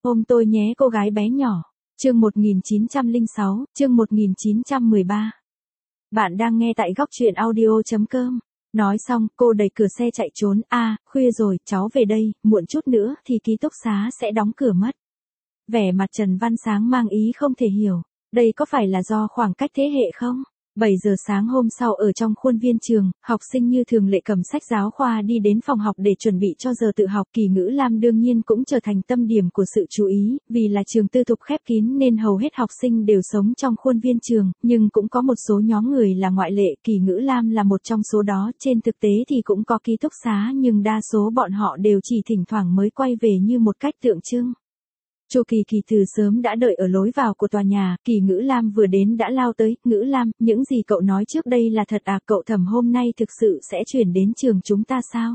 Ôm tôi nhé cô gái bé nhỏ. Chương 1906, chương 1913. Bạn đang nghe tại góc truyện audio.com. Nói xong, cô đẩy cửa xe chạy trốn. Khuya rồi, cháu về đây, muộn chút nữa thì ký túc xá sẽ đóng cửa mất. Vẻ mặt Trần Văn Sáng mang ý không thể hiểu. Đây có phải là do khoảng cách thế hệ không? 7 giờ sáng hôm sau ở trong khuôn viên trường, học sinh như thường lệ cầm sách giáo khoa đi đến phòng học để chuẩn bị cho giờ tự học. Kỳ Ngữ Lam đương nhiên cũng trở thành tâm điểm của sự chú ý, vì là trường tư thục khép kín nên hầu hết học sinh đều sống trong khuôn viên trường, nhưng cũng có một số nhóm người là ngoại lệ. Kỳ Ngữ Lam là một trong số đó. Trên thực tế thì cũng có ký túc xá, nhưng đa số bọn họ đều chỉ thỉnh thoảng mới quay về như một cách tượng trưng. Chu Kỳ Kỳ từ sớm đã đợi ở lối vào của tòa nhà. Kỳ Ngữ Lam vừa đến đã lao tới. Ngữ Lam, những gì cậu nói trước đây là thật à? Cậu Thẩm hôm nay thực sự sẽ chuyển đến trường chúng ta sao?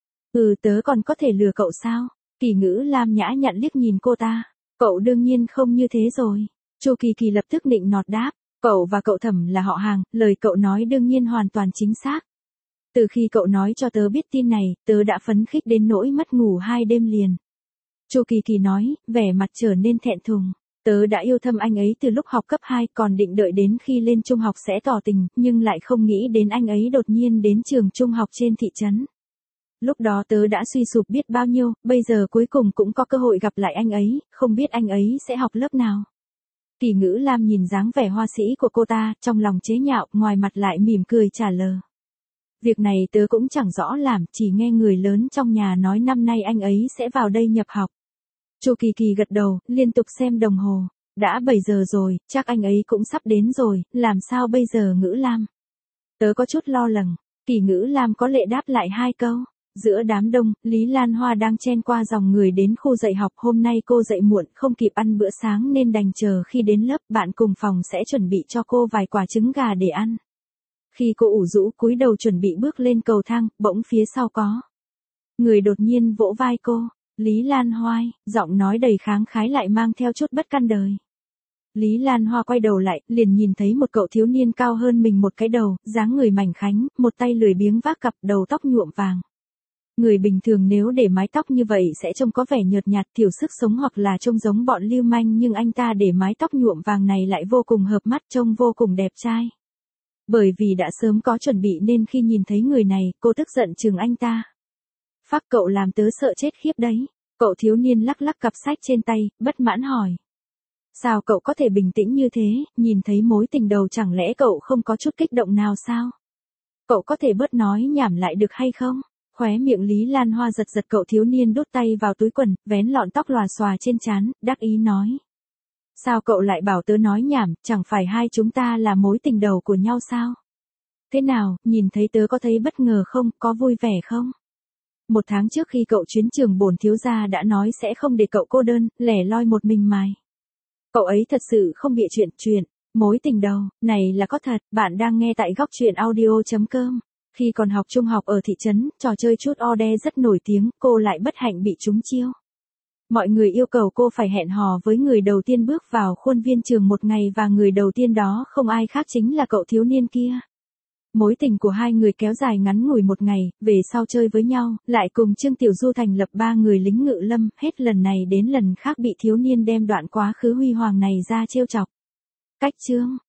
Tớ còn có thể lừa cậu sao? Kỳ Ngữ Lam nhã nhặn liếc nhìn cô ta. Cậu đương nhiên không như thế rồi. Chu Kỳ Kỳ lập tức nịnh nọt đáp. Cậu và cậu Thẩm là họ hàng, lời cậu nói đương nhiên hoàn toàn chính xác. Từ khi cậu nói cho tớ biết tin này, tớ đã phấn khích đến nỗi mất ngủ 2 đêm liền. Chu Kỳ Kỳ nói, vẻ mặt trở nên thẹn thùng. Tớ đã yêu thầm anh ấy từ lúc học cấp 2, còn định đợi đến khi lên trung học sẽ tỏ tình, nhưng lại không nghĩ đến anh ấy đột nhiên đến trường trung học trên thị trấn. Lúc đó tớ đã suy sụp biết bao nhiêu, bây giờ cuối cùng cũng có cơ hội gặp lại anh ấy, không biết anh ấy sẽ học lớp nào. Kỳ Ngữ Lam nhìn dáng vẻ hoa sĩ của cô ta, trong lòng chế nhạo, ngoài mặt lại mỉm cười trả lời. Việc này tớ cũng chẳng rõ làm, chỉ nghe người lớn trong nhà nói năm nay anh ấy sẽ vào đây nhập học. Chu Kỳ Kỳ gật đầu, liên tục xem đồng hồ. Đã 7 giờ rồi, chắc anh ấy cũng sắp đến rồi, làm sao bây giờ Ngữ Lam? Tớ có chút lo lắng. Kỳ Ngữ Lam có lệ đáp lại 2 câu. Giữa đám đông, Lý Lan Hoa đang chen qua dòng người đến khu dạy học. Hôm nay cô dậy muộn, không kịp ăn bữa sáng nên đành chờ khi đến lớp. Bạn cùng phòng sẽ chuẩn bị cho cô vài quả trứng gà để ăn. Khi cô ủ rũ cúi đầu chuẩn bị bước lên cầu thang, bỗng phía sau có người đột nhiên vỗ vai cô. Lý Lan Hoa, giọng nói đầy kháng khái lại mang theo chút bất căn đời. Lý Lan Hoa quay đầu lại, liền nhìn thấy một cậu thiếu niên cao hơn mình một cái đầu, dáng người mảnh khảnh, một tay lười biếng vác cặp, đầu tóc nhuộm vàng. Người bình thường nếu để mái tóc như vậy sẽ trông có vẻ nhợt nhạt, thiểu sức sống hoặc là trông giống bọn lưu manh, nhưng anh ta để mái tóc nhuộm vàng này lại vô cùng hợp mắt, trông vô cùng đẹp trai. Bởi vì đã sớm có chuẩn bị nên khi nhìn thấy người này, cô tức giận chừng anh ta. Phác, cậu làm tớ sợ chết khiếp đấy. Cậu thiếu niên lắc lắc cặp sách trên tay, bất mãn hỏi. Sao cậu có thể bình tĩnh như thế, nhìn thấy mối tình đầu chẳng lẽ cậu không có chút kích động nào sao? Cậu có thể bớt nói nhảm lại được hay không? Khóe miệng Lý Lan Hoa giật giật, cậu thiếu niên đút tay vào túi quần, vén lọn tóc lòa xòa trên trán, đắc ý nói. Sao cậu lại bảo tớ nói nhảm, chẳng phải hai chúng ta là mối tình đầu của nhau sao? Thế nào, nhìn thấy tớ có thấy bất ngờ không, có vui vẻ không? 1 tháng trước khi cậu chuyến trường bổn thiếu gia đã nói sẽ không để cậu cô đơn, lẻ loi một mình mài. Cậu ấy thật sự không bịa chuyện, mối tình đầu, này là có thật. Bạn đang nghe tại góc truyện audio.com. Khi còn học trung học ở thị trấn, trò chơi Truth or Dare rất nổi tiếng, cô lại bất hạnh bị trúng chiêu. Mọi người yêu cầu cô phải hẹn hò với người đầu tiên bước vào khuôn viên trường một ngày, và người đầu tiên đó không ai khác chính là cậu thiếu niên kia. Mối tình của hai người kéo dài ngắn ngủi 1 ngày, về sau chơi với nhau, lại cùng Trương Tiểu Du thành lập 3 người lính ngự lâm, hết lần này đến lần khác bị thiếu niên đem đoạn quá khứ huy hoàng này ra trêu chọc. Cách chương